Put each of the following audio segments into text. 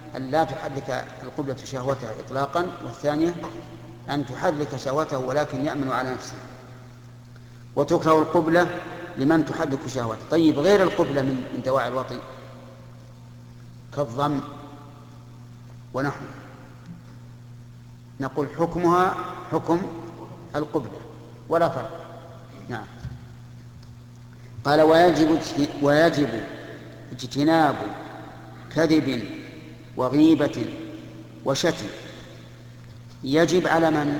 أن لا تحرك القبلة شهوته إطلاقا، والثانية أن تحرك شهوته ولكن يأمن على نفسه. وتكره القبلة لمن تحرك شهوته. طيب غير القبلة من دواعي الوطي كالضم ونحو، نقول حكمها حكم القبلة ولا فرق. نعم. قال ويجب اجتناب كذب وغيبة وشتم. يجب على من؟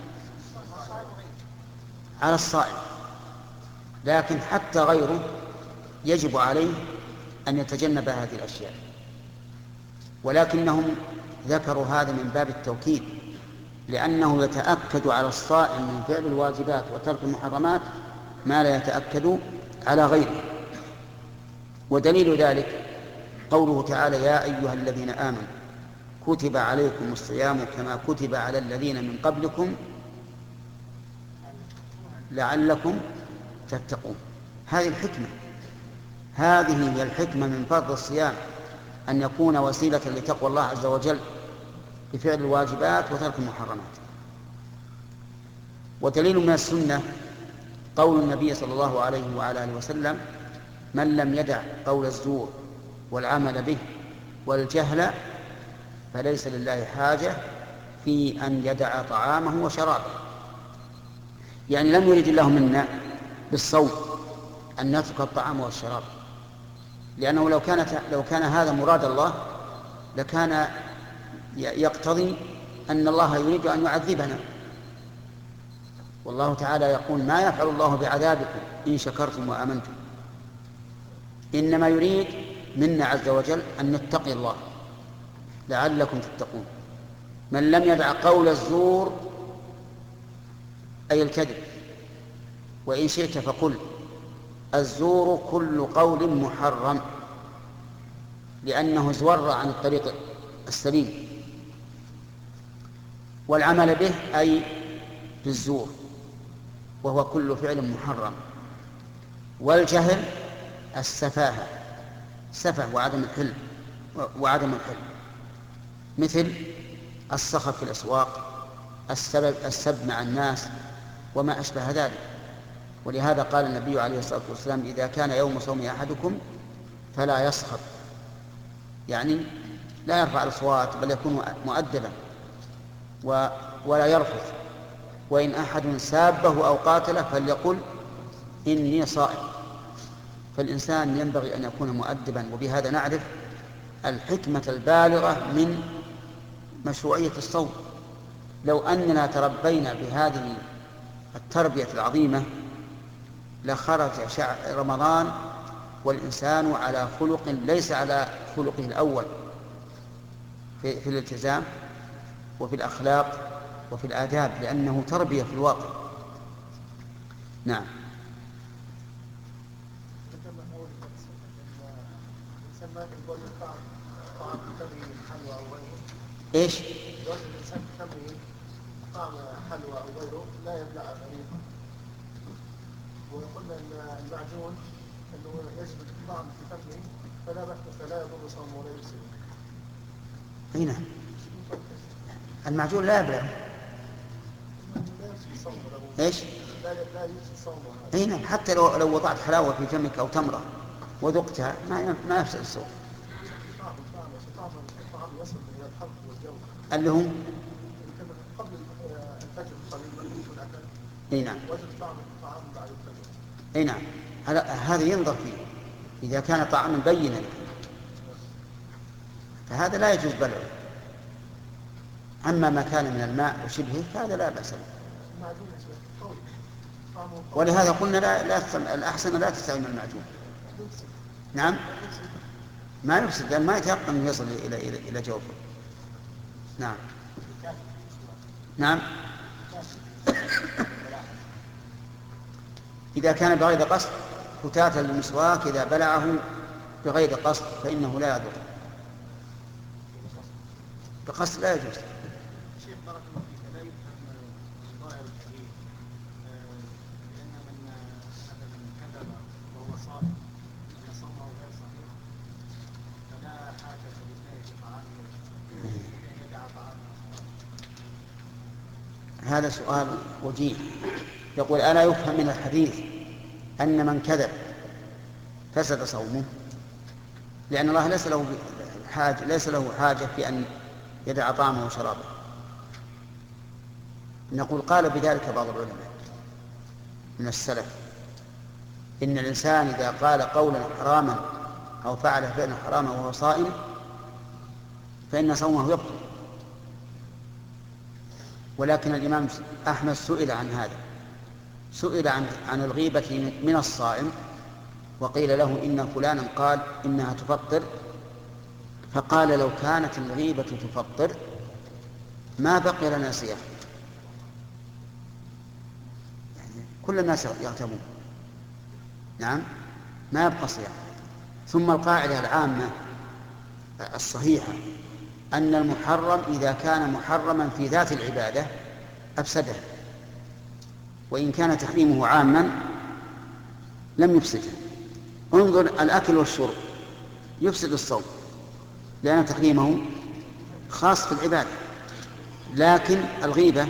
على الصائم، لكن حتى غيره يجب عليه أن يتجنب هذه الأشياء، ولكنهم ذكروا هذا من باب التوكيد، لأنه يتأكد على الصائم من فعل الواجبات وترك المحرمات ما لا يتأكد على غيره. ودليل ذلك قوله تعالى يا أيها الذين آمنوا كتب عليكم الصيام كما كتب على الذين من قبلكم لعلكم تتقون. هذه الحكمة، هذه هي الحكمة من فرض الصيام، أن يكون وسيلة لتقوى الله عز وجل بفعل الواجبات وترك المحرمات. ودليل من السنة قول النبي صلى الله عليه وعلى آله وسلم من لم يدع قول الزور والعمل به والجهل فليس لله حاجة في أن يدع طعامه وشرابه. يعني لم يرد الله منا بالصوم أن نترك الطعام والشراب، لأنه لو كان هذا مراد الله لكان يقتضي أن الله يريد أن يعذبنا، والله تعالى يقول ما يفعل الله بعذابكم إن شكرتم وآمنتم. إنما يريد منا عز وجل أن نتقي الله لعلكم تتقون. من لم يدع قول الزور أي الكذب، وإن شئت فقل الزور كل قول محرم، لأنه زور عن الطريق السليم، والعمل به أي بالزور وهو كل فعل محرم. والجهل السفاهة، سفه وعدم الحلم، مثل الصخب في الأسواق، السب مع الناس وما أشبه ذلك. ولهذا قال النبي عليه الصلاة والسلام إذا كان يوم صوم أحدكم فلا يصخب، يعني لا يرفع الأصوات بل يكون مؤدبا ولا يرفض. وإن أحد سابه أو قاتله فليقل إني صائم. فالإنسان ينبغي أن يكون مؤدبا. وبهذا نعرف الحكمة البالغة من مشروعية الصوم. لو أننا تربينا بهذه التربية العظيمة لخرج رمضان والإنسان على خلق ليس على خلقه الأول في الالتزام وفي الأخلاق وفي الآداب، لأنه تربية في الواقع. نعم. ايش؟ الانسان تمرين طعم حلوى او غيره لا يبلع غريبا، وقلنا ان المعجون انه يجب الطعم في فمه فلا بأس فلا يضر صومه ولا يفسد. اي نعم، المعجون لا يبلع. ايش؟ لا يفسد صومه. اي نعم، حتى لو وضعت حلاوة في فمك او تمرة وذقتها ما يفسد الصوم. الطعام يصل الى الحلق والجو اللي هو قبل الفجر قليلا يكون اكل. اي نعم. وجد طعم الطعام بعد الفجر. اي نعم، هذا ينظر فيه. اذا كان طعاما بينا فهذا لا يجوز بلعه. اما ما كان من الماء وشبهه فهذا لا باس به. ولهذا قلنا الأحسن لا تستعمل المعجون. نعم، ما يفسد لأن ما يتيقن أن يصل إلى جوفه. نعم. نعم. إذا كان بغير قصد فتاة للمسواك إذا بلعه بغير قصد فإنه لا يضر، بقصد لا يجوز. هذا سؤال وجيه. يقول: ألا يفهم من الحديث أن من كذب فسد صومه؟ لأن الله ليس له حاجة في أن يدع طعامه وشرابه. نقول: قال بذلك بعض العلماء من السلف: إن الإنسان إذا قال قولا حراما أو فعل فعلا حراما وهو صائم فإن صومه يبطل. ولكن الإمام أحمد سئل عن هذا، سئل عن الغيبة من الصائم، وقيل له إن فلانا قال إنها تفطر، فقال: لو كانت الغيبة تفطر ما بقي لنا صيام. يعني كل الناس يغتابون، نعم، ما يبقى صيام. ثم القاعدة العامة الصحيحة أن المحرم إذا كان محرما في ذات العبادة أفسده، وإن كان تحريمه عاما لم يفسده. انظر الأكل والشرب يفسد الصوم لأن تحريمه خاص في العبادة، لكن الغيبة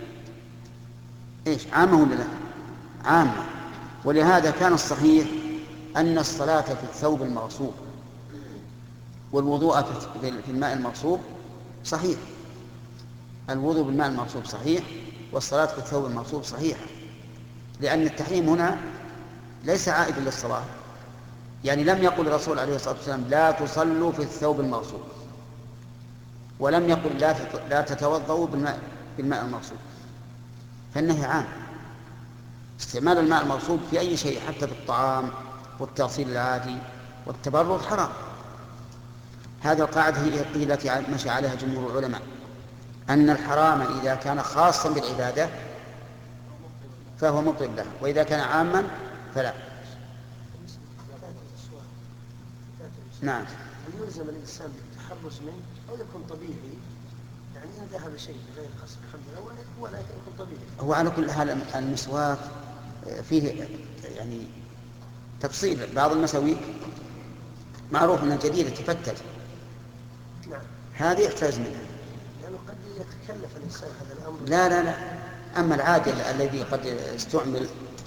عامة ولا لا؟ عامة. ولهذا كان الصحيح أن الصلاة في الثوب المغصوب والوضوء في الماء المغصوب صحيح. الوضوء بالماء المغصوب صحيح، والصلاة في الثوب المغصوب صحيحة، لأن التحريم هنا ليس عائدا للصلاة. يعني لم يقل الرسول عليه الصلاة والسلام: لا تصلوا في الثوب المغصوب، ولم يقل لا تتوضؤوا بالماء المغصوب. فالنهي عام. استعمال الماء المغصوب في أي شيء حتى في الطعام والتغسيل العادي والتبرد حرام. هذه القاعدة هي التي مشى عليها جمهور العلماء، أن الحرام إذا كان خاصا بالعبادة فهو مبطل له، وإذا كان عاما فلا. نعم. يلزم الإنسان بالتحرز منه أو يكون طبيعي؟ يعني إن ذهب شيء بغير قصد الحمد لله ولا يكون طبيعي. هو على كل حال المسواك فيه يعني تفصيل. بعض المساويك معروف أنها جديدة تفتت، نعم، هذه يحتاج منها. لأنه قد يتكلف الإنسان هذا الأمر. لا. أما العادي الذي قد استعمل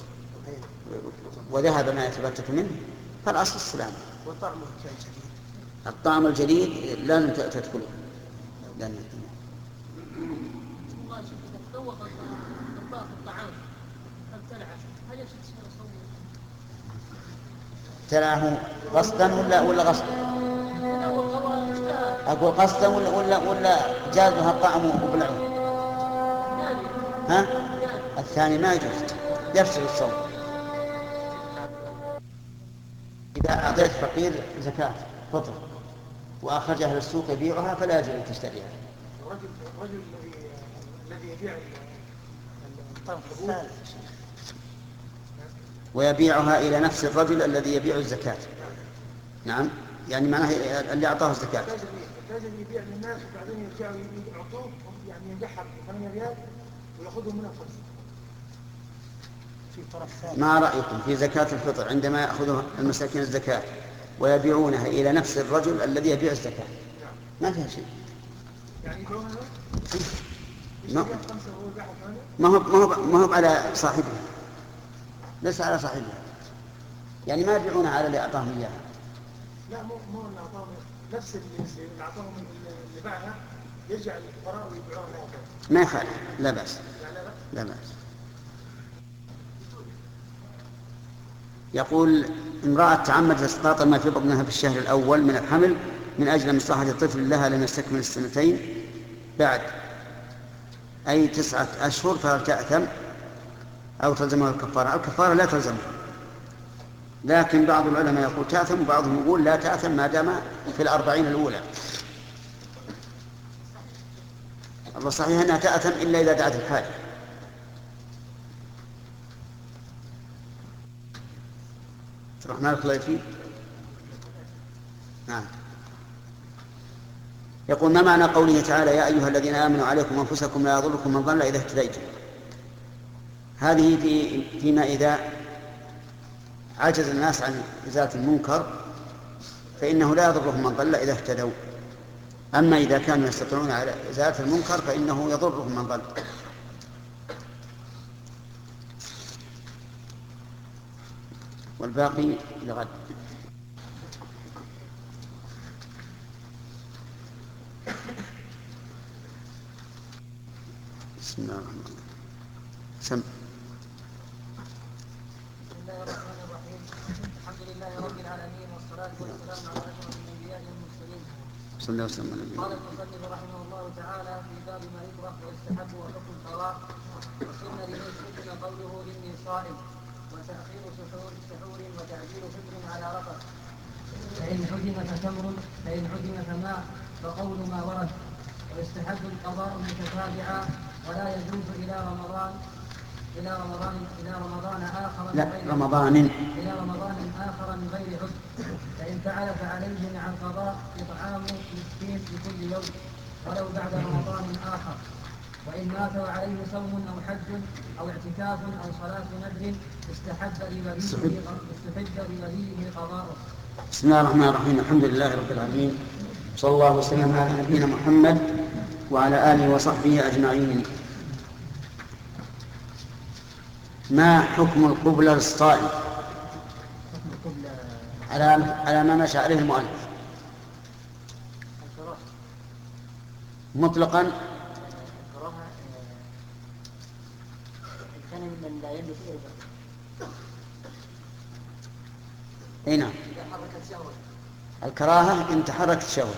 وذهب ما يتفتت منه فالأصل السلام. وطعمه كان جديد. الطعم الجديد لن تدخله. تلعه قصدا ولا غصبا؟ أقول قصدا ولا جازها الطعم وبلعه؟ ها؟ الثاني ما يجوز، يفسد الصوم. إذا أعطيت فقير زكاة فطر وأخرجها للسوق يبيعها فلا يجوز أن تشتريها. الرجل الذي يبيع الطرف الثالث ويبيعها إلى نفس الرجل الذي يبيع الزكاة. نعم، يعني معناه اللي أعطاه الزكاة. الرجل يبيع للناس وبعدين يرجعوا يعطوه، يعني ينجحها ب8 ريال ويأخذهم منها خمسة. في طرف ثالث. ما رأيكم في زكاة الفطر عندما يأخذها المساكين الزكاة ويبيعونها إلى نفس الرجل الذي يبيع الزكاة؟ ما فيها شيء. يعني يبيعونها؟ ما هو على صاحبه، ليس على صاحبه. يعني ما يبيعونها على اللي أعطاهم إياها. لا، مو اللي أعطاهم، نفس اللي أعطاهم اللي باعها يرجع للفقراء ويبيعونها. ما يخالف، لا بأس. لا بأس. يقول: امرأة تعمدت إسقاط ما في بطنها في الشهر الأول من الحمل من أجل مصلحة الطفل لها لم يستكمل 2 سنين بعد أي 9 أشهر، فهل تأثم أو تلزمها الكفارة؟ الكفارة لا تلزمها، لكن بعض العلماء يقول تأثم وبعضهم يقول لا تأثم ما دام في 40 الأولى. الله صحيح أنها تأثم إلا إذا دعت الحاجة. الرحمن الله فيه. نعم. يقول: ما معنى قوله تعالى: يا أيها الذين آمنوا عليكم أنفسكم لا يضركم من ضل إذا اهتديتم؟ هذه فيما إذا عجز الناس عن إزالة المنكر فإنه لا يضرهم من ضل إذا اهتدوا. أما إذا كانوا يستطيعون على إزالة المنكر فإنه يضرهم من ضل. والباقي لغد. بسم الله الرحمن الرحيم. بسم الله الرحمن الرحيم. الحمد لله رب العالمين والصلاة والسلام على أشرف الأنبياء والمرسلين. صلى الله وسلم على النبي. قال المصنف رحمه الله تعالى في باب ما يكره ويستحب وحكم القضاء. وسن لمن سكن قوله إني صائم وتأخير سحور وتعجيل فطر على رفث. فإن حجم فتمر فإن حجم فماء فقول ما ورد. ويستحب القضاء متتابعا ولا يجوز إلى رمضان آخر من غير عذر. فإن فعل فعليه مع القضاء إطعام مسكين لكل يوم ولو بعد رمضان آخر. وإن مات وعليه صوم أو حج أو اعتكاف أو صلاة نذر استحب لوليه قضاءه. بسم الله الرحمن الرحيم. الحمد لله رب العالمين، صلى الله وسلم على نبينا محمد وعلى آله وصحبه أجمعين. ما حكم القبلة للصائم على ما مشى عليه المؤلف مطلقا؟ هنا الكراهة إن تحركت الشهوة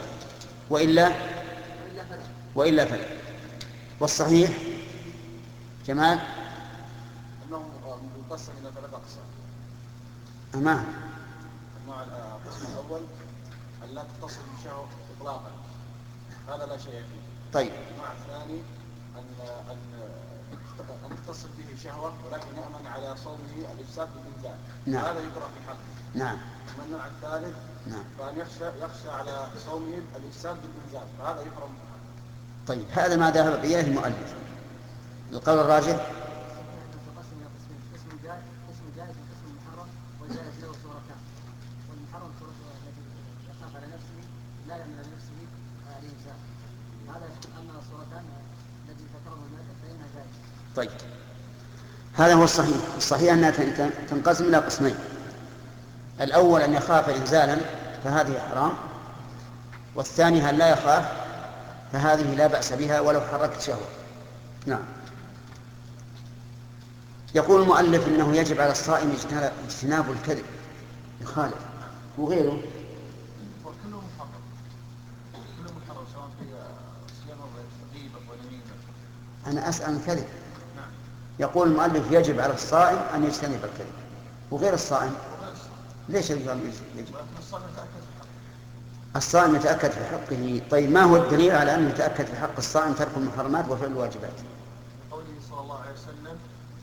وإلا فلا. والصحيح جمال أنه منقسم إلى 3 أقسام. النوع القسم الأول أن لا تتصل بالشهوة إطلاقا، هذا لا شيء فيه. طيب. النوع الثاني أن تتصل به شهوة ولكن يأمن على صومه الإفساد بالإنزال. نعم. هذا يكره في حقه. نعم. النوع الثالث فأن يخشى على صومه الإفساد بالإنزال، فهذا يكره في حقه. طيب، هذا ما ذهب إليه المؤلف. القول الراجح قسم جائز وقسم محرم، والجائز له صورتان. والمحرم صورته التي يخاف على نفسه لا يعمل على نفسه الإنسان. هذا أما الصورتان التي ذكرها المؤلف فإنها جائزة. طيب، هذا هو الصحيح. الصحيح أنها تنقسم إلى قسمين. الأول أن يخاف إنزالا فهذه حرام، والثاني أن لا يخاف فهذه لا بأس بها ولو حركت شهوة. نعم. يقول المؤلف إنه يجب على الصائم اجتناب الكذب يخالف وغيره. وكله محرم سواء في صيام الغيبة والنميمة. أنا أسأل الكذب. يقول المؤلف يجب على الصائم أن يجتنب الكذب وغير الصائم ليش يجب؟ الصائم يتأكد في حقه. طيب، ما هو الدليل على أنه يتأكد في حق الصائم ترك المحرمات وفعل الواجبات؟ قوله صلى الله عليه وسلم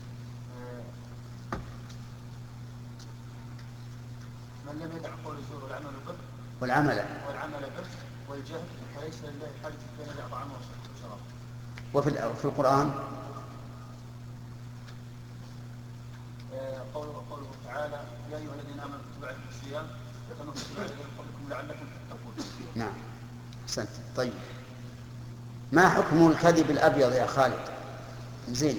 من لم يدع قول الزور والعمل به والجهل فليس لله حاجة في أن يدع طعامه وشرابه. وفي القرآن قوله تعالى يا أيها الذين آمنوا كتب عليكم الصيام كما كتب على الذين قبلكم لعلكم تتقون. نعم، أحسنت. طيب، ما حكم الكذب الأبيض يا خالد؟ زين.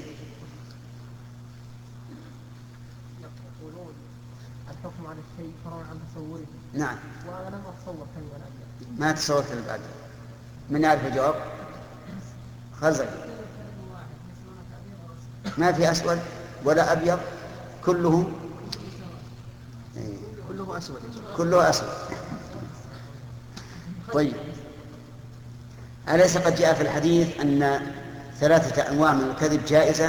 يقولون الحكم على الشيء فرع عن تصوره. نعم. وأنا لم أتصور كذب الأبيض. ما تصور كذب الأبيض. من يعرف الجواب؟ خزق. ما في أسود ولا أبيض، كله أسود. طيب، أليس قد جاء في الحديث أن 3 أنواع من الكذب جائزة؟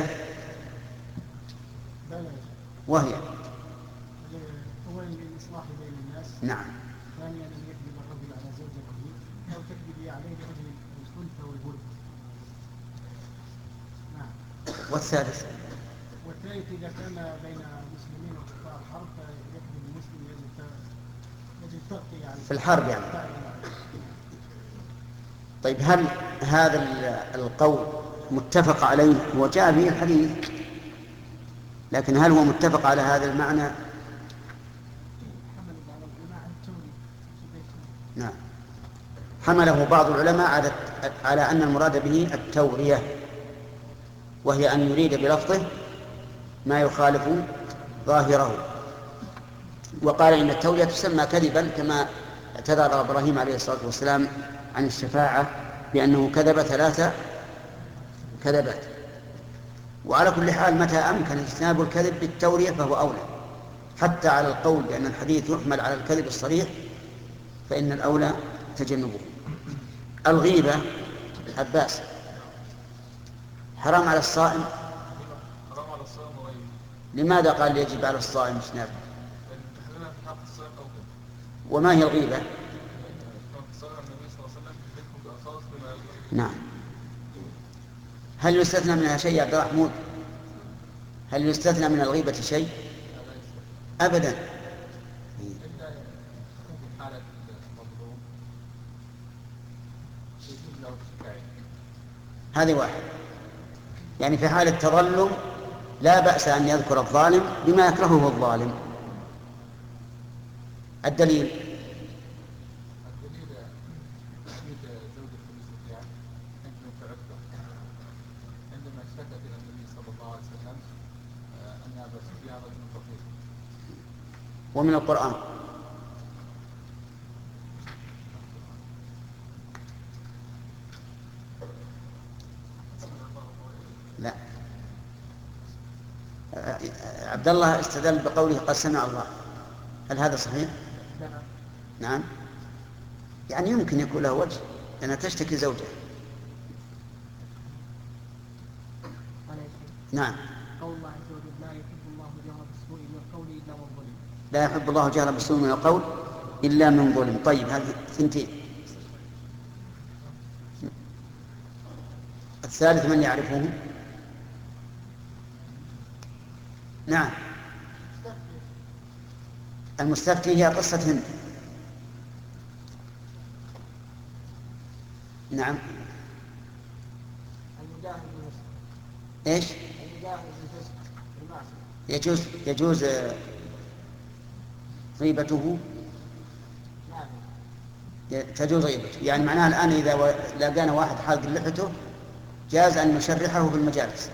وهي أولا للإصلاح بين الناس. نعم. ثانيا أن يكذب الرجل على زوجته أو تكذب عليه لأجل الخلفة والبلد. نعم. والثالث إذا كان بين مسلمين وكفار حرب فيكذب المسلم يجب تغطية يعني في الحرب يعني. طيب، هل هذا القول متفق عليه؟ هو جاء به الحديث، لكن هل هو متفق على هذا المعنى؟ نعم. حمله بعض العلماء على أن المراد به التورية، وهي أن يريد بلفظه ما يخالف ظاهره. وقال إن التورية تسمى كذبا كما اعتذر إبراهيم عليه الصلاة والسلام عن الشفاعة بأنه كذب 3 كذبات. وعلى كل حال متى أمكن اجتناب الكذب بالتورية فهو أولى، حتى على القول بأن الحديث يحمل على الكذب الصريح فإن الأولى تجنبه. الغيبة عباس حرام على الصائم. لماذا قال يجب على الصائم اجتنابه؟ وما هي الغيبة؟ نعم. هل يستثنى منها شيء يا عبد الرحمن؟ هل يستثنى من الغيبة شيء؟ أبدا. هذه واحد، يعني في حال التظلم لا بأس أن يذكر الظالم بما يكرهه الظالم. الدليل عندما اشتكت الى النبي صلى الله عليه وسلم ان ابا سفيان رجل فقير. ومن القرآن لا. عبد الله استدل بقوله قد سمع الله، هل هذا صحيح؟ نعم. يعني يمكن يكون له وجه لأنها تشتكي زوجها. نعم. قول الله عز وجل لا يحب الله جهر بالسوء من القول إلا من ظلم. لا يحب الله جهر بالسوء من القول إلا من ظلم. طيب هذه ثنتين. الثالث من يعرفه؟ نعم. المستفتي هي قصة هند. نعم. المجاهد بالفسق. ايش؟ المجاهد بالفسق بالمعصية. يجوز غيبته. نعم. تجوز غيبته، يعني معناها الآن إذا لقانا واحد حالق لحيته جاز أن نشرحه في المجالس.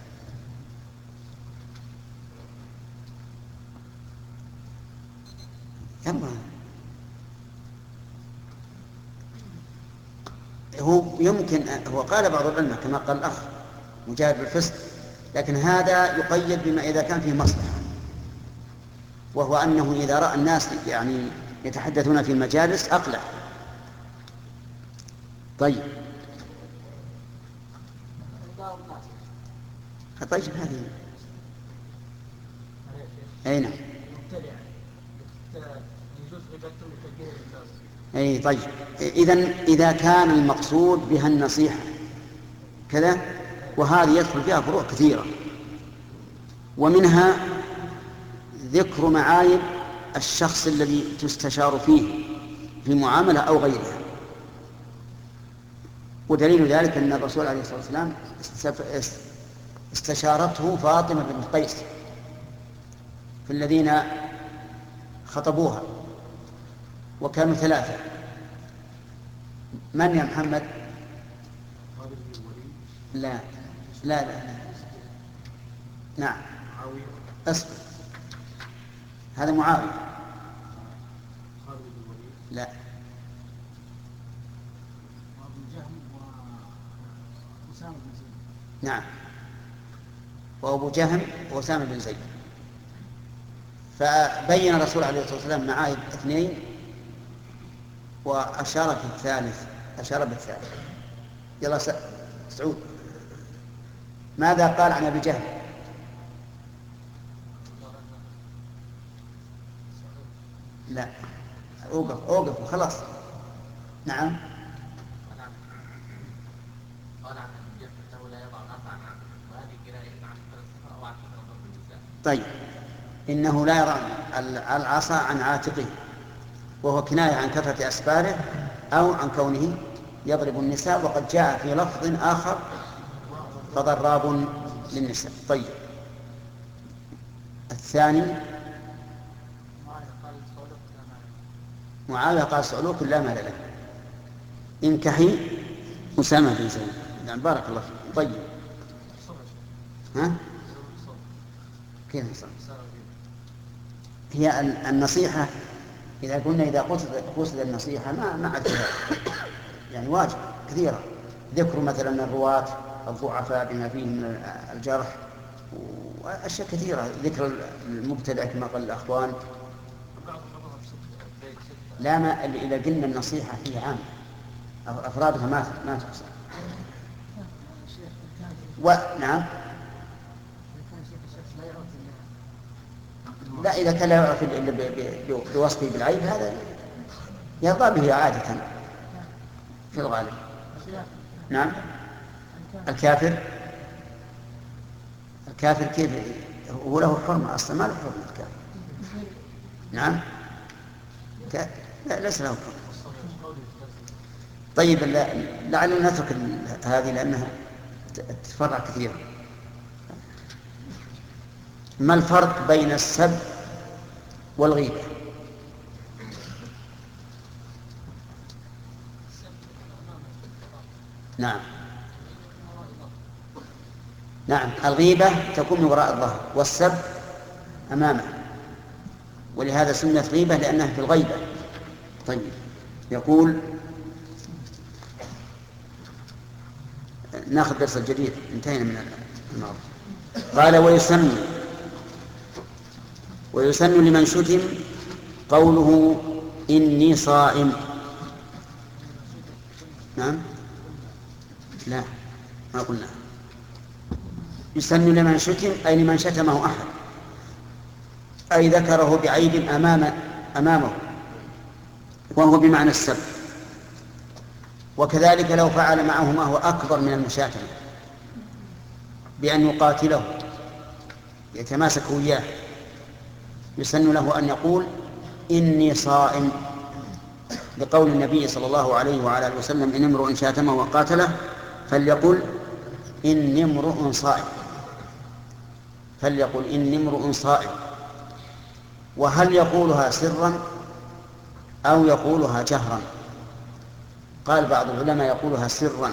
هو يمكن هو قال بعض العلماء كما قال الأخ مجاهد بالفسق، لكن هذا يقيد بما إذا كان فيه مصلحة، وهو أنه إذا رأى الناس يعني يتحدثون في المجالس أقلع. طيب. طيب هذه أي نعم. أي طيب. إذا كان المقصود بها النصيحة كذا، وهذه يدخل فيها فروع كثيرة، ومنها ذكر معايب الشخص الذي تستشار فيه في معاملة أو غيرها. ودليل ذلك أن الرسول عليه الصلاة والسلام استشارته فاطمة بنت قيس في الذين خطبوها، وكانوا 3. من يا محمد؟ لا لا لا, لا. نعم. اصبر، هذا معاوية. لا. نعم. وأبو جهم وأسامة بن زيد. فبين الرسول عليه الصلاة والسلام معايب 2 وأشار في الثالث، أشار بالثالث. يلا سعود، ماذا قال عن أبي جهل؟ لا، أوقف وخلاص. نعم. طيب، إنه لا يضع العصا عن عاتقه، وهو كناية عن كثرة أسفاره أو عن كونه يضرب النساء، وقد جاء في لفظ آخر فضراب للنساء. طيب، الثاني معاوية قال صعلوك لا مال له. انكحي أسامة بن زيد. نعم بارك الله فيك. طيب ها كيف نصح؟ هي النصيحة إذا قلنا إذا قصد النصيحة ما عاد فيها يعني واجب كثيرة، ذكر مثلا الرواة الضعفاء بما فيه من الجرح وأشياء كثيرة، ذكر المبتدع كما قال الأخوان. لا ما إذا قلنا النصيحة فيه عام أفرادها ما تحصى. ونعم لا إذا كان لا يعرف إلا بوصفه بالعيب هذا يرضى به عادة في الغالب. نعم الكافر كيف هو له حرمة أصلا؟ ما له حرمة الكافر. نعم لا ليس له حرمة. طيب لعلنا نترك هذه لأنها تتفرع كثيرا. ما الفرق بين السب والغيبة؟ نعم الغيبة تكون من وراء الظهر والسب أمامه، ولهذا سميت غيبة لأنها في الغيبة. طيب يقول ناخذ درس الجديد انتهينا من الماضي. قال ويسن لمن شتم قوله إني صائم. نعم لا ما قلنا. يسن لمن شتم أي لمن شتمه أحد أي ذكره بعيب أمامه وهو بمعنى السب، وكذلك لو فعل معه ما هو أكبر من المشاتمة بأن يقاتله يتماسك وياه، يسن له أن يقول إني صائم، لقول النبي صلى الله عليه وعلى آله وسلم إن امرؤ شاتمه وقاتله فليقل إني امرؤ صائم، فليقل إني امرؤ صائم. وهل يقولها سرا أو يقولها جهرا؟ قال بعض العلماء يقولها سرا،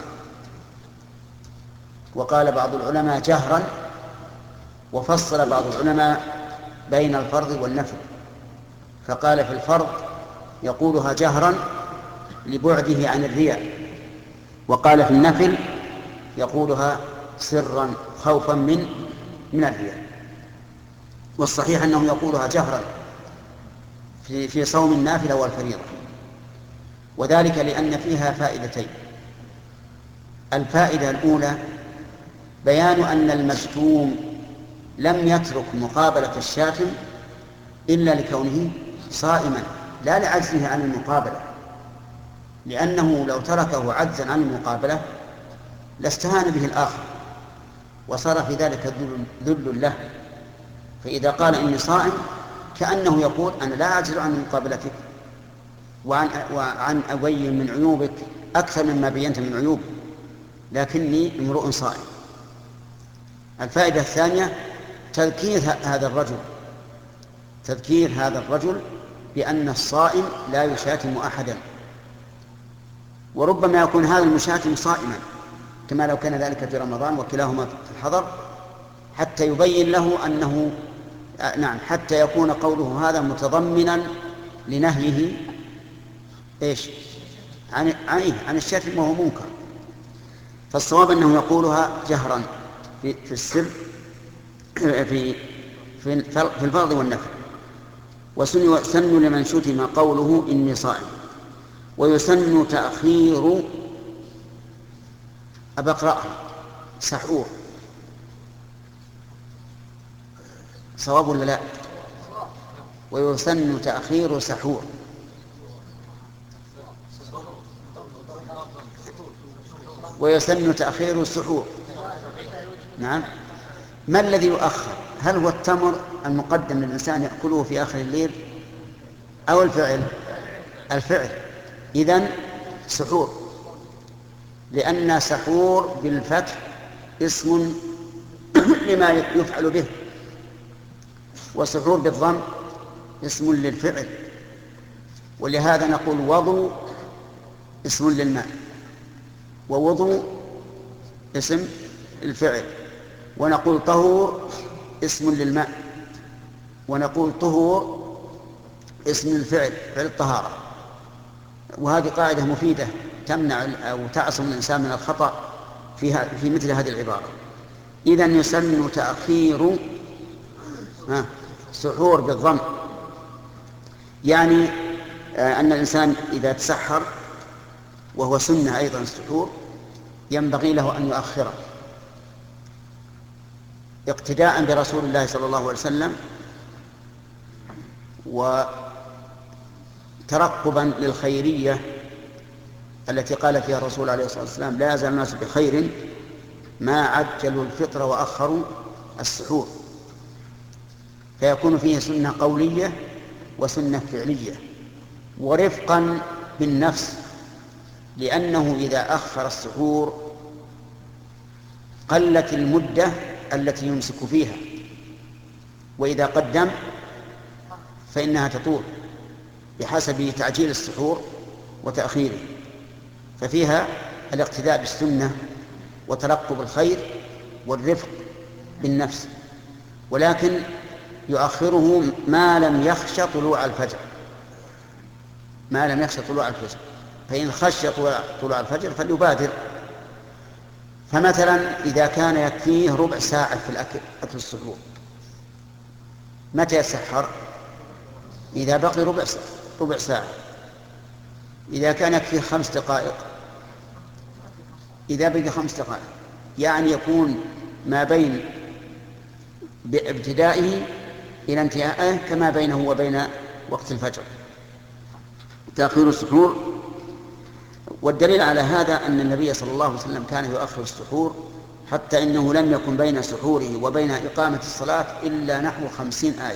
وقال بعض العلماء جهرا، وفصل بعض العلماء بين الفرض والنفل، فقال في الفرض يقولها جهرا لبعده عن الرياء، وقال في النفل يقولها سرا خوفا من الرياء. والصحيح أنه يقولها جهرا في صوم النافلة والفريضة، وذلك لأن فيها فائدتين. الفائدة الأولى بيان أن المشتوم لم يترك مقابلة الشاتم إلا لكونه صائما لا لعجزه عن المقابلة، لأنه لو تركه عجزا عن المقابلة لاستهان به الآخر وصار في ذلك ذل له. فإذا قال إني صائم كأنه يقول أنا لا أعجز عن مقابلتك وعن أبين من عيوبك أكثر مما بينت من عيوب، لكني امرؤ صائم. الفائدة الثانية تذكير هذا الرجل بأن الصائم لا يشاتم أحدا، وربما يكون هذا المشاتم صائما كما لو كان ذلك في رمضان وكلاهما في الحضر، حتى يبين له أنه حتى يكون قوله هذا متضمنا لنهيه عن الشتم وهو منكر. فالصواب أنه يقولها جهرا في السر في الفرض والنفل. وسن لمن شتم قوله إني صائم. ويسن تأخير أبقرأ سحور. صواب ولا لا؟ ويسن تأخير سحور. ويسن تأخير السحور. نعم. ما الذي يؤخر؟ هل هو التمر المقدم للإنسان يأكله في آخر الليل أو الفعل؟ إذن سحور، لأن سحور بالفتح اسم لما يفعل به، وسحور بالضم اسم للفعل، ولهذا نقول وضوء اسم للماء. ووضوء اسم الفعل، ونقول طهور اسم للماء، ونقول طهور اسم الفعل، فعل الطهارة. وهذه قاعدة مفيدة تمنع أو تعصم الإنسان من الخطأ في مثل هذه العبارة. إذن يسن تأخير سحور بالضم، يعني أن الإنسان إذا تسحر، وهو سنة أيضا السحور، ينبغي له أن يؤخره اقتداء برسول الله صلى الله عليه وسلم، وترقبا للخيرية التي قال فيها الرسول عليه الصلاة والسلام: لا يزال الناس بخير ما عجلوا الفطر وأخروا السحور. فيكون فيه سنة قولية وسنة فعلية، ورفقا بالنفس، لأنه إذا أخر السحور قلت المدة التي يمسك فيها، وإذا قدم فإنها تطول بحسب تعجيل السحور وتأخيره. ففيها الاقتداء بالسنة وترقب الخير والرفق بالنفس، ولكن يؤخره ما لم يخشى طلوع الفجر، ما لم يخشى طلوع الفجر. فإن خشي طلوع الفجر فليبادر. فمثلا إذا كان يكفيه ربع ساعة في أكل السحور، متى يسحر؟ إذا بقي ربع ساعة. إذا كان يكفيه 5 دقائق، إذا بقي 5 دقائق، يعني يكون ما بين ابتدائه إلى انتهائه كما بينه وبين وقت الفجر، تأخير السحور. والدليل على هذا أن النبي صلى الله عليه وسلم كان يؤخر السحور، حتى إنه لم يكن بين سحوره وبين إقامة الصلاة إلا نحو 50 آية.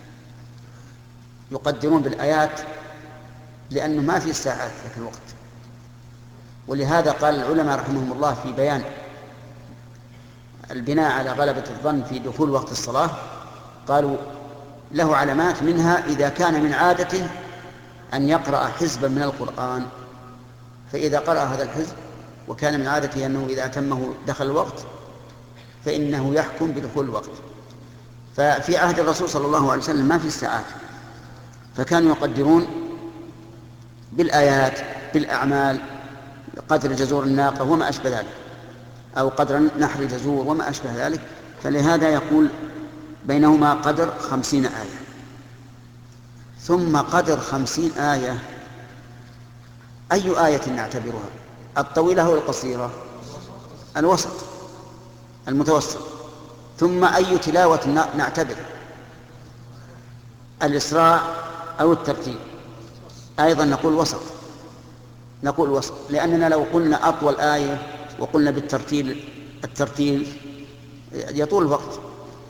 يقدرون بالآيات لأنه ما في ساعات ذاك الوقت. ولهذا قال العلماء رحمهم الله في بيان البناء على غلبة الظن في دخول وقت الصلاة، قالوا له علامات، منها إذا كان من عادته أن يقرأ حزبا من القرآن، فإذا قرأ هذا الحزب وكان من عادته أنه إذا أتمه دخل الوقت فإنه يحكم بدخول الوقت. ففي عهد الرسول صلى الله عليه وسلم ما في الساعات، فكانوا يقدرون بالآيات، بالأعمال، قدر جزور الناقة وما أشبه ذلك، أو قدر نحر الجزور وما أشبه ذلك. فلهذا يقول بينهما قدر 50 آية. ثم قدر 50 آية، أي آية نعتبرها؟ الطويلة أو القصيرة؟ الوسط، المتوسط. ثم أي تلاوة نعتبر؟ الإسراع أو الترتيل؟ أيضا نقول وسط، نقول وسط، لأننا لو قلنا أطول آية وقلنا بالترتيل الترتيل يطول الوقت.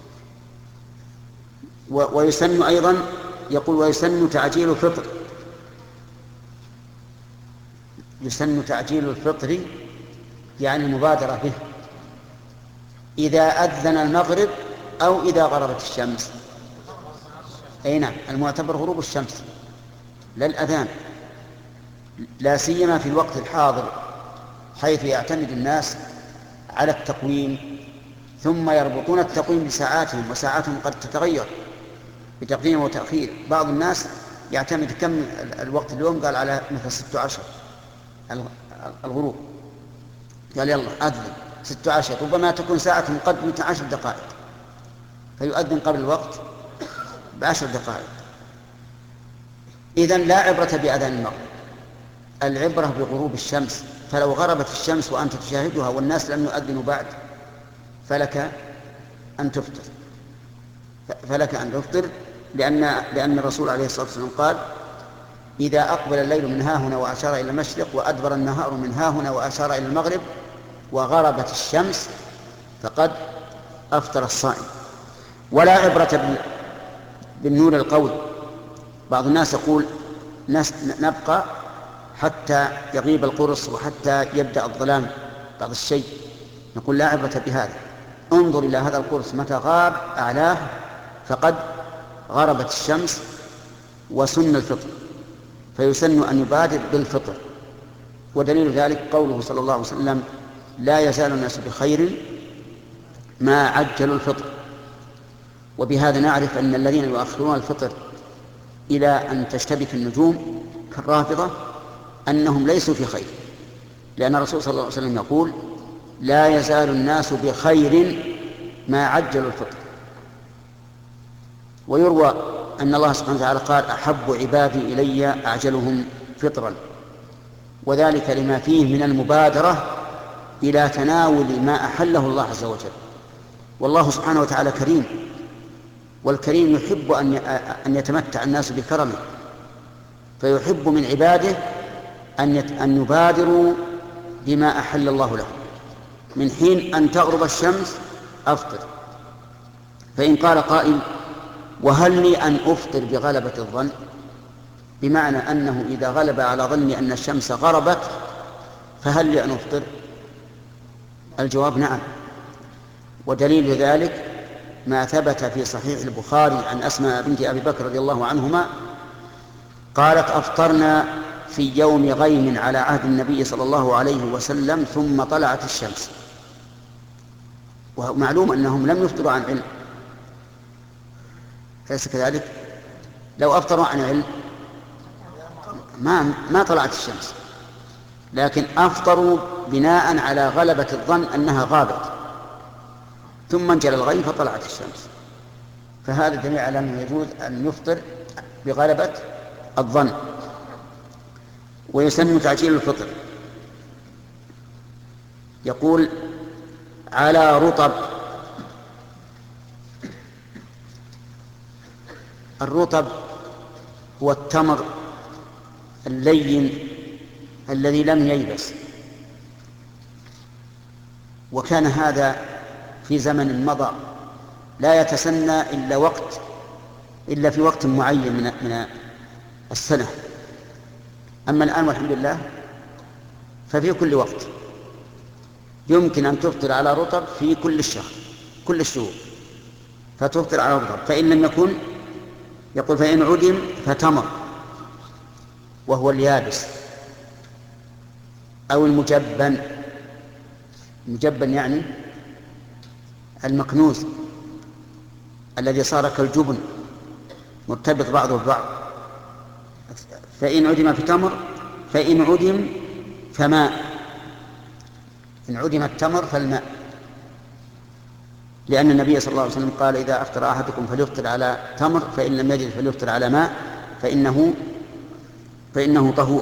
ويسن أيضا، يقول ويسن تعجيل الفطر، يسن تعجيل الفطر يعني المبادرة به إذا أذن المغرب أو إذا غربت الشمس. أي نعم، المعتبر غروب الشمس لا الأذان، لا سيما في الوقت الحاضر حيث يعتمد الناس على التقويم، ثم يربطون التقويم بساعاتهم، وساعاتهم قد تتغير بتقديم وتأخير. بعض الناس يعتمد كم الوقت اليوم، قال على مثل 16 الغروب، قال يلا أذن 16، ربما تكون ساعة مقدمة 10 دقائق، فيؤذن قبل الوقت ب10 دقائق. إذن لا عبرة بأذان المغرب، العبرة بغروب الشمس. فلو غربت الشمس وأنت تشاهدها والناس لم يؤذنوا بعد فلك أن تفطر، فلك أن تفطر، لأن الرسول عليه الصلاة والسلام قال إذا أقبل الليل من هاهنا وأشار إلى المشرق، وأدبر النهار من هاهنا وأشار إلى المغرب، وغربت الشمس، فقد أفطر الصائم. ولا عبرة بالنور القوي. بعض الناس يقول نبقى حتى يغيب القرص وحتى يبدأ الظلام بعض الشيء، نقول لا عبرة بهذا، انظر إلى هذا القرص متى غاب أعلاه فقد غربت الشمس، وسن الفطر، فيسن أن يبادر بالفطر ودليل ذلك قوله صلى الله عليه وسلم: لا يزال الناس بخير ما عجلوا الفطر. وبهذا نعرف أن الذين يؤخرون الفطر إلى أن تشتبك النجوم كالرافضة أنهم ليسوا في خير، لأن الرسول صلى الله عليه وسلم يقول: لا يزال الناس بخير ما عجلوا الفطر. ويروى أن الله سبحانه وتعالى قال: أحب عبادي إلي أعجلهم فطرا، وذلك لما فيه من المبادرة إلى تناول ما أحله الله عز وجل. والله سبحانه وتعالى كريم، والكريم يحب أن يتمتع الناس بكرمه، فيحب من عباده أن يبادروا بما أحل الله لهم. من حين أن تغرب الشمس أفطر. فإن قال قائل: وهل لي أن أفطر بغلبة الظن؟ بمعنى أنه إذا غلب على ظني أن الشمس غربت فهل لي أن أفطر؟ الجواب: نعم. ودليل ذلك ما ثبت في صحيح البخاري عن أسماء بنت أبي بكر رضي الله عنهما قالت: أفطرنا في يوم غيم على عهد النبي صلى الله عليه وسلم ثم طلعت الشمس. ومعلوم أنهم لم يفطروا عن علم، فليس كذلك؟ لو أفطروا عن علم ما طلعت الشمس، لكن أفطروا بناء على غلبة الظن أنها غابت، ثم انجلى الغيم فطلعت الشمس. فهذا دليل على أنه يجوز أن يفطر بغلبة الظن. ويسن تعجيل الفطر. يقول: على رطب. الرطب هو التمر اللين الذي لم ييبس، وكان هذا في زمن مضى لا يتسنى إلا في وقت معين من السنة. أما الآن والحمد لله ففي كل وقت يمكن أن تفطر على رطب في كل الشهر، كل الشهور فتفطر على رطب. فإن لم يكن، يقول: فإن عدم فتمر، وهو اليابس، أو المجبن. المجبن يعني المكنوز الذي صار كالجبن مرتبط بعضه ببعض. فإن عدم فتمر، فإن عدم فماء. إن عدم التمر فالماء، لأن النبي صلى الله عليه وسلم قال: إذا أفطر أحدكم فليفطر على تمر، فإن لم يجد فليفطر على ماء فإنه طهور.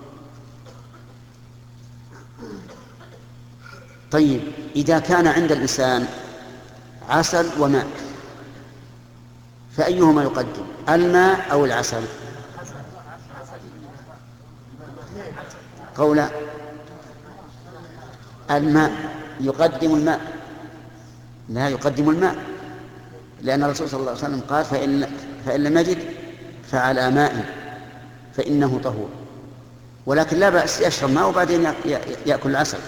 طيب، إذا كان عند الإنسان عسل وماء فأيهما يقدم، الماء أو العسل؟ قول الماء. يقدم الماء، لا يقدم الماء، لأن الرسول صلى الله عليه وسلم قال: فإن لم يجد فعلى ماء فإنه طهور. ولكن لا بأس يشرب ماء وبعدين يأكل العسل،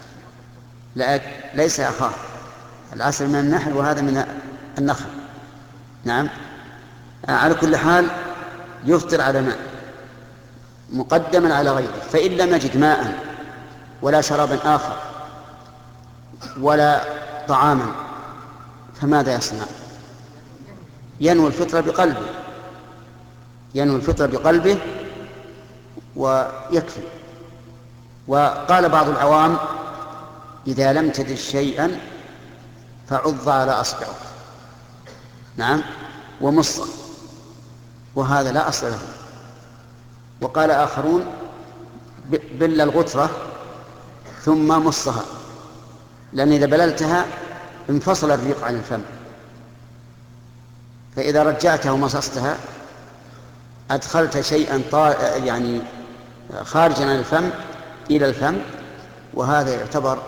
ليس أخاه. العسل من النحل وهذا من النخل. نعم. على كل حال يفطر على ماء مقدما على غيره. فإن لم يجد ماء ولا شرابا آخر ولا طعاما فماذا يصنع؟ ينوي الفطر بقلبه، ينوي الفطر بقلبه ويكفي. وقال بعض العوام: إذا لم تجد شيئا فعض على أصبعك، نعم، ومصه، وهذا لا أصل له. وقال آخرون: بل الغترة ثم مصها، لأن إذا بللتها انفصل الريق عن الفم، فإذا رجعتها ومصصتها أدخلت شيئا يعني خارجا عن الفم إلى الفم، وهذا يعتبر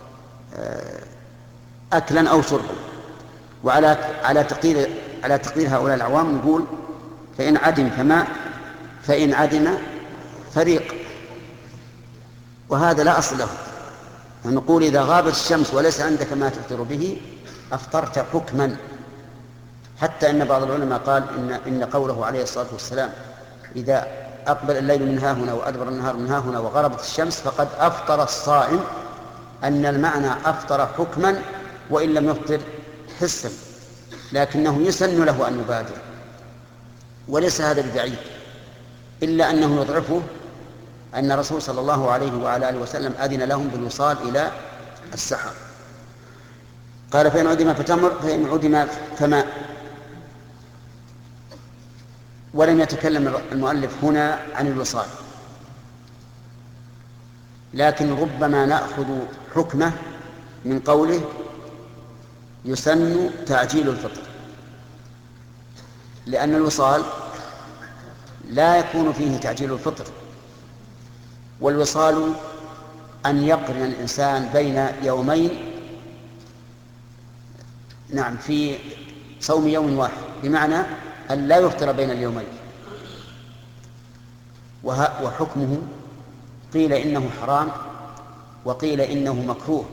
أكلا أو شربا. وعلى تقدير هؤلاء العوام نقول: فإن عدم فماء، فإن عدم فريق، وهذا لا أصل له. نقول: إذا غابت الشمس وليس عندك ما تفطر به أفطرت حكما. حتى إن بعض العلماء قال إن قوله عليه الصلاة والسلام: إذا أقبل الليل من ها هنا وأدبر النهار من ها هنا وغربت الشمس فقد أفطر الصائم، أن المعنى أفطر حكما وإن لم يفطر حسا، لكنه يسن له أن يبادر، وليس هذا ببعيد، إلا أنه يضعفه أن الرسول صلى الله عليه وعلى آله وسلم أذن لهم بالوصال إلى السحر. قال فإن عدم فتمر، فإن عدم فماء. ولم يتكلم المؤلف هنا عن الوصال، لكن ربما نأخذ حكمه من قوله يسن تعجيل الفطر، لأن الوصال لا يكون فيه تعجيل الفطر، والوصال أن يقرن الإنسان بين يومين، نعم، في صوم يوم واحد، بمعنى أن لا يفطر بين اليومين. وحكمه قيل إنه حرام وقيل إنه مكروه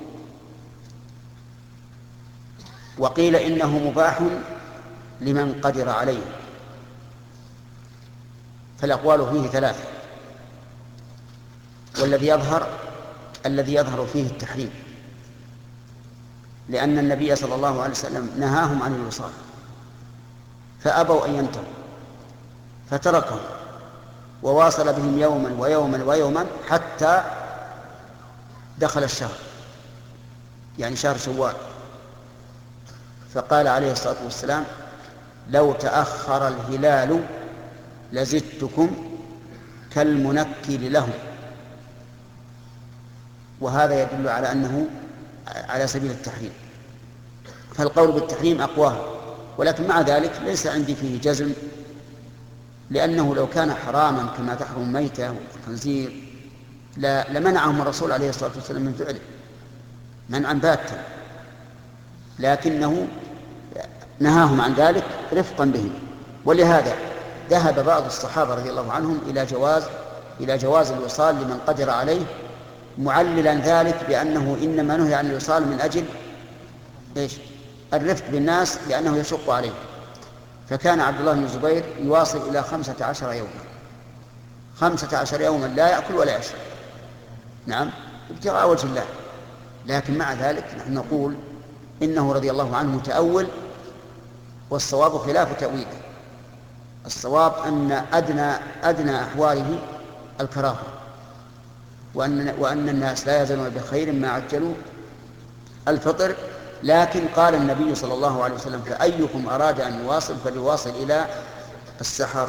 وقيل إنه مباح لمن قدر عليه، فالأقوال فيه ثلاثة، الذي يظهر فيه التحريم، لأن النبي صلى الله عليه وسلم نهاهم عن الوصال فأبوا أن ينتهوا فتركهم، وواصل بهم يوما ويوما ويوما حتى دخل الشهر، يعني شهر شوال، فقال عليه الصلاة والسلام لو تأخر الهلال لزدتكم كالمنكل له. وهذا يدل على أنه على سبيل التحريم، فالقول بالتحريم أقواه، ولكن مع ذلك ليس عندي فيه جزم، لأنه لو كان حراما كما تحرم ميتة والخنزير لمنعهم الرسول عليه الصلاة والسلام من فعله منعا باتا، لكنه نهاهم عن ذلك رفقا بهم. ولهذا ذهب بعض الصحابة رضي الله عنهم إلى جواز الوصال لمن قدر عليه، معللا ذلك بأنه إنما نهي عن الوصال من أجل الرفق بالناس لأنه يشق عليه. فكان عبد الله بن الزبير يواصل إلى 15 يوما، 15 يوما لا يأكل ولا يشرب، نعم، ابتغاء وجه الله. لكن مع ذلك نحن نقول إنه رضي الله عنه متأول، والصواب خلاف تأويله. الصواب أن أدنى أحواله الكراهة، وأن الناس لا يزالون بخير ما عجلوا الفطر. لكن قال النبي صلى الله عليه وسلم فأيكم أراد أن يواصل فليواصل إلى السحر.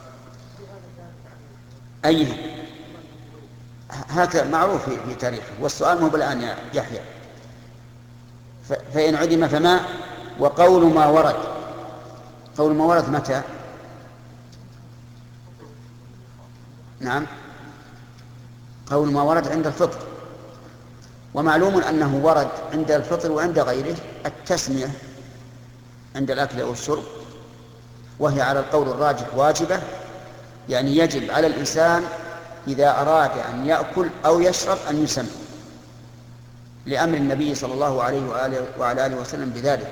أيه هذا معروف في تاريخه، والسؤال مو بالآن يا يحيى. فإن عدم فما، وقول ما ورد، قول ما ورد متى؟ نعم، قول ما ورد عند الفطر، ومعلوم أنه ورد عند الفطر وعند غيره التسمية عند الأكل أو الشرب، وهي على القول الراجح واجبة، يعني يجب على الإنسان إذا أراد أن يأكل أو يشرب أن يسمي، لأمر النبي صلى الله عليه وعلى آله وسلم بذلك،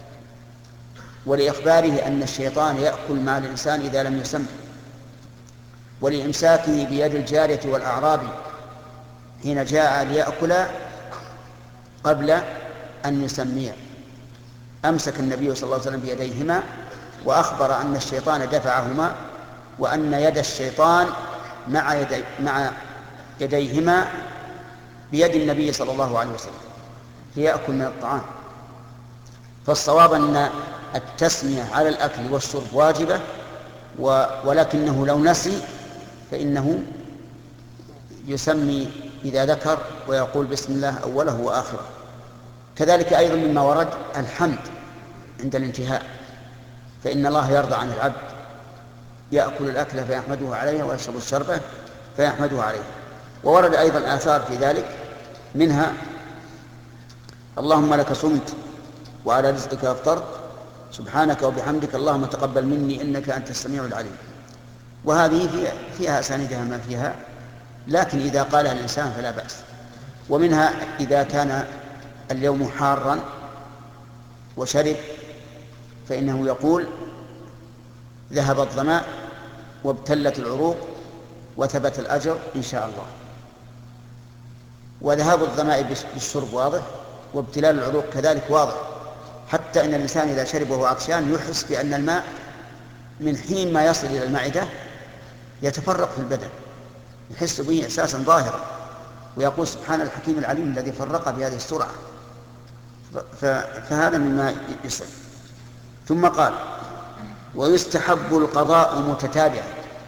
ولإخباره أن الشيطان يأكل مع الإنسان إذا لم يسمي، ولإمساكه بيد الجارية والأعرابي حين جاء ليأكل قبل أن يسمي، أمسك النبي صلى الله عليه وسلم بيديهما وأخبر أن الشيطان دفعهما، وأن يد الشيطان مع يديهما بيد النبي صلى الله عليه وسلم ليأكل من الطعام. فالصواب أن التسمية على الأكل والشرب واجبة، ولكنه لو نسي فإنه يسمي إذا ذكر ويقول بسم الله أوله وآخره. كذلك أيضا مما ورد الحمد عند الانتهاء، فإن الله يرضى عن العبد يأكل الأكل فيحمده عليه ويشرب الشربة فيحمده عليه. وورد أيضا آثار في ذلك، منها اللهم لك صمت وعلى رزقك أفطرت سبحانك وبحمدك اللهم تقبل مني إنك أنت السميع العليم. وهذه فيها أسانيدها ما فيها، لكن إذا قالها الإنسان فلا بأس. ومنها إذا كان اليوم حارا وشرب فإنه يقول ذهب الظماء وابتلت العروق وثبت الأجر إن شاء الله. وذهاب الظماء بالشرب واضح، وابتلال العروق كذلك واضح، حتى أن الإنسان إذا شرب وهو عطشان يحس بأن الماء من حين ما يصل إلى المعدة يتفرق في البدن، يحس به إحساسا ظاهرا، ويقول سبحان الحكيم العليم الذي فرق بهذه السرعة. فهذا مما يصل. ثم قال ويستحب القضاء متتابعا.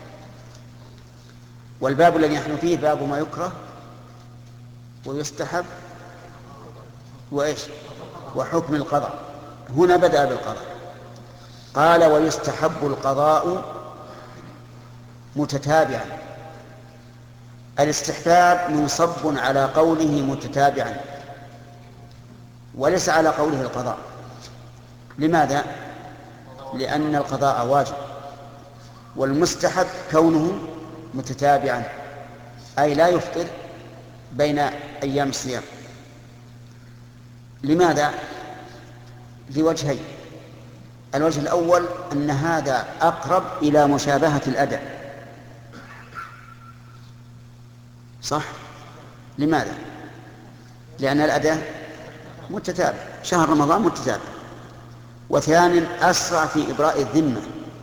والباب الذي نحن فيه باب ما يكره ويستحب وإيش وحكم القضاء. هنا بدأ بالقضاء، قال ويستحب القضاء متتابعا. الاستحباب منصب على قوله متتابعا وليس على قوله القضاء. لماذا؟ لأن القضاء واجب، والمستحب كونه متتابعا أي لا يفطر بين أيام الصيام. لماذا؟ لوجهين. الوجه الأول أن هذا أقرب إلى مشابهة الأداء. صح؟ لماذا؟ لأن الأداء متتابع، شهر رمضان متتابع. وثانيا أسرع في إبراء الذمة،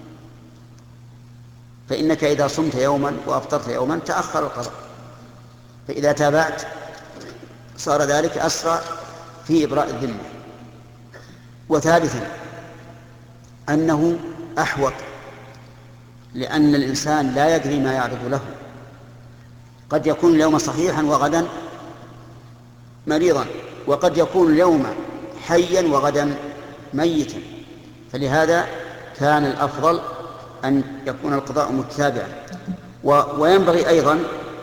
فإنك إذا صمت يوما وأفطرت يوما تأخر القضاء، فإذا تابعت صار ذلك أسرع في إبراء الذمة. وثالثا أنه أحوط، لأن الإنسان لا يدري ما يعرض له، قد يكون اليوم صحيحا وغدا مريضا، وقد يكون اليوم حيا وغدا ميتا. فلهذا كان الأفضل أن يكون القضاء متتابعا. وينبغي أيضا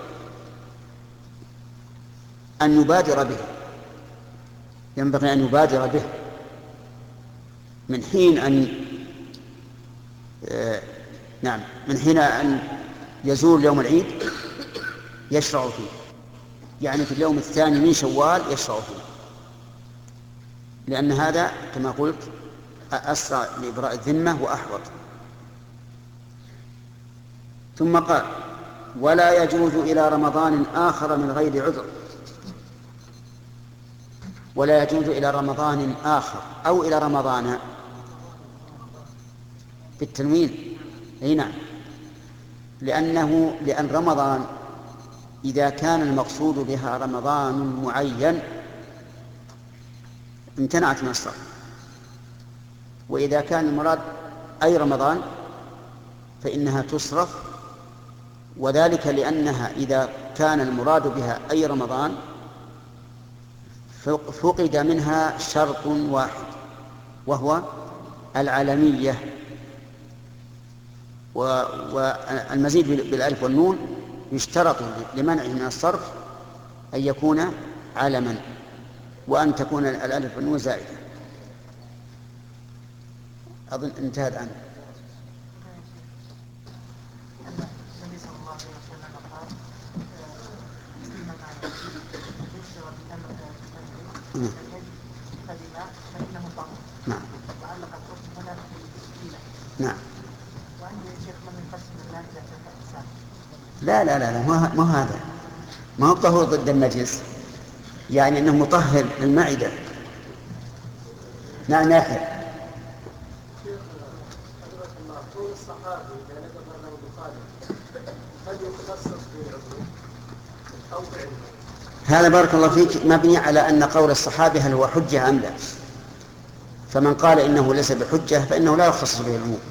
أن يبادر به، ينبغي أن يبادر به من حين أن يزول يوم العيد يشرع فيه، يعني في اليوم الثاني من شوال يشرع فيه، لأن هذا كما قلت أسرع لإبراء الذمة وأحوط. ثم قال ولا يجوز إلى رمضان آخر من غير عذر. ولا يجوز إلى رمضان آخر أو إلى رمضان بالتنوين. أي نعم، لأن رمضان إذا كان المقصود بها رمضان معين امتنعت من الصرف، وإذا كان المراد أي رمضان فإنها تصرف، وذلك لأنها إذا كان المراد بها أي رمضان فقد منها شرط واحد وهو العلمية، والمزيد بالألف والنون يشترط لمنعه من الصرف أن يكون علما، وأن تكون الألف والنون زائدة. أظن انتهى الآن. نعم. نعم. لا لا لا لا، ما هذا، ما هو طهور ضد النجس، يعني أنه مطهر للمعدة. نعم يا أخي. هذا بارك الله فيك مبني على أن قول الصحابي هل هو حجة أم لا، فمن قال إنه ليس بحجة فإنه لا يخصص به العموم،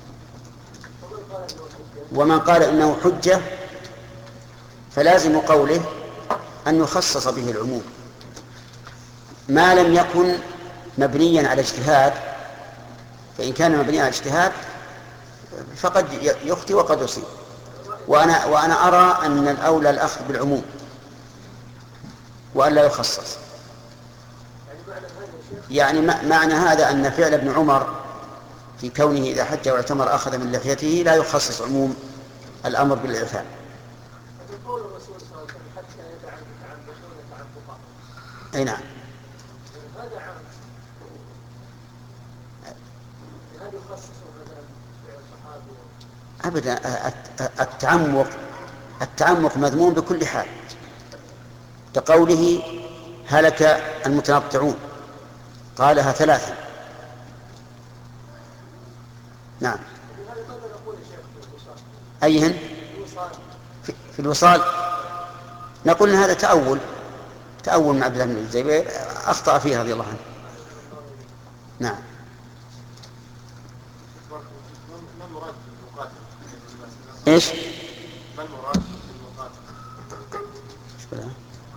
ومن قال إنه حجة فلازم قوله أن يخصص به العموم ما لم يكن مبنيا على اجتهاد. فإن كان مبنيا على اجتهاد فقد يخطئ وقد يصيب، وأنا أرى أن الأولى الأخذ بالعموم وأن لا يخصص. يعني معنى هذا أن فعل ابن عمر في كونه إذا حج واعتمر أخذ من لحيته لا يخصص عموم الأمر بالإعفاء. أي نعم. أبدا، التعمق التعمق مذموم بكل حال، كقوله هلك المتنطعون قالها 3. نعم. أيهن؟ في الوصال نقول إن هذا تأول مع عبد الله بن الزبير، أخطأ فيه رضي الله عنه. نعم. إيش؟ ما المراد بالمقاتل؟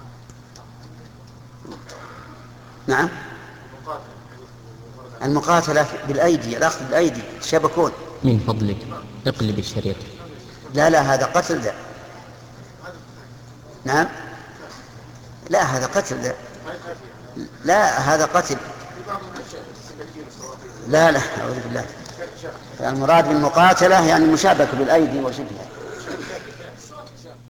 نعم. المقاتلة بالأيدي، الأخذ بالأيدي، شبكون. من فضلك اقلب الشريط. لا هذا قتل ده. نعم. لا هذا قتل ده. لا هذا قتل. لا أعوذ بالله. المراد بالمقاتلة يعني المشابكة بالأيدي وشبهها.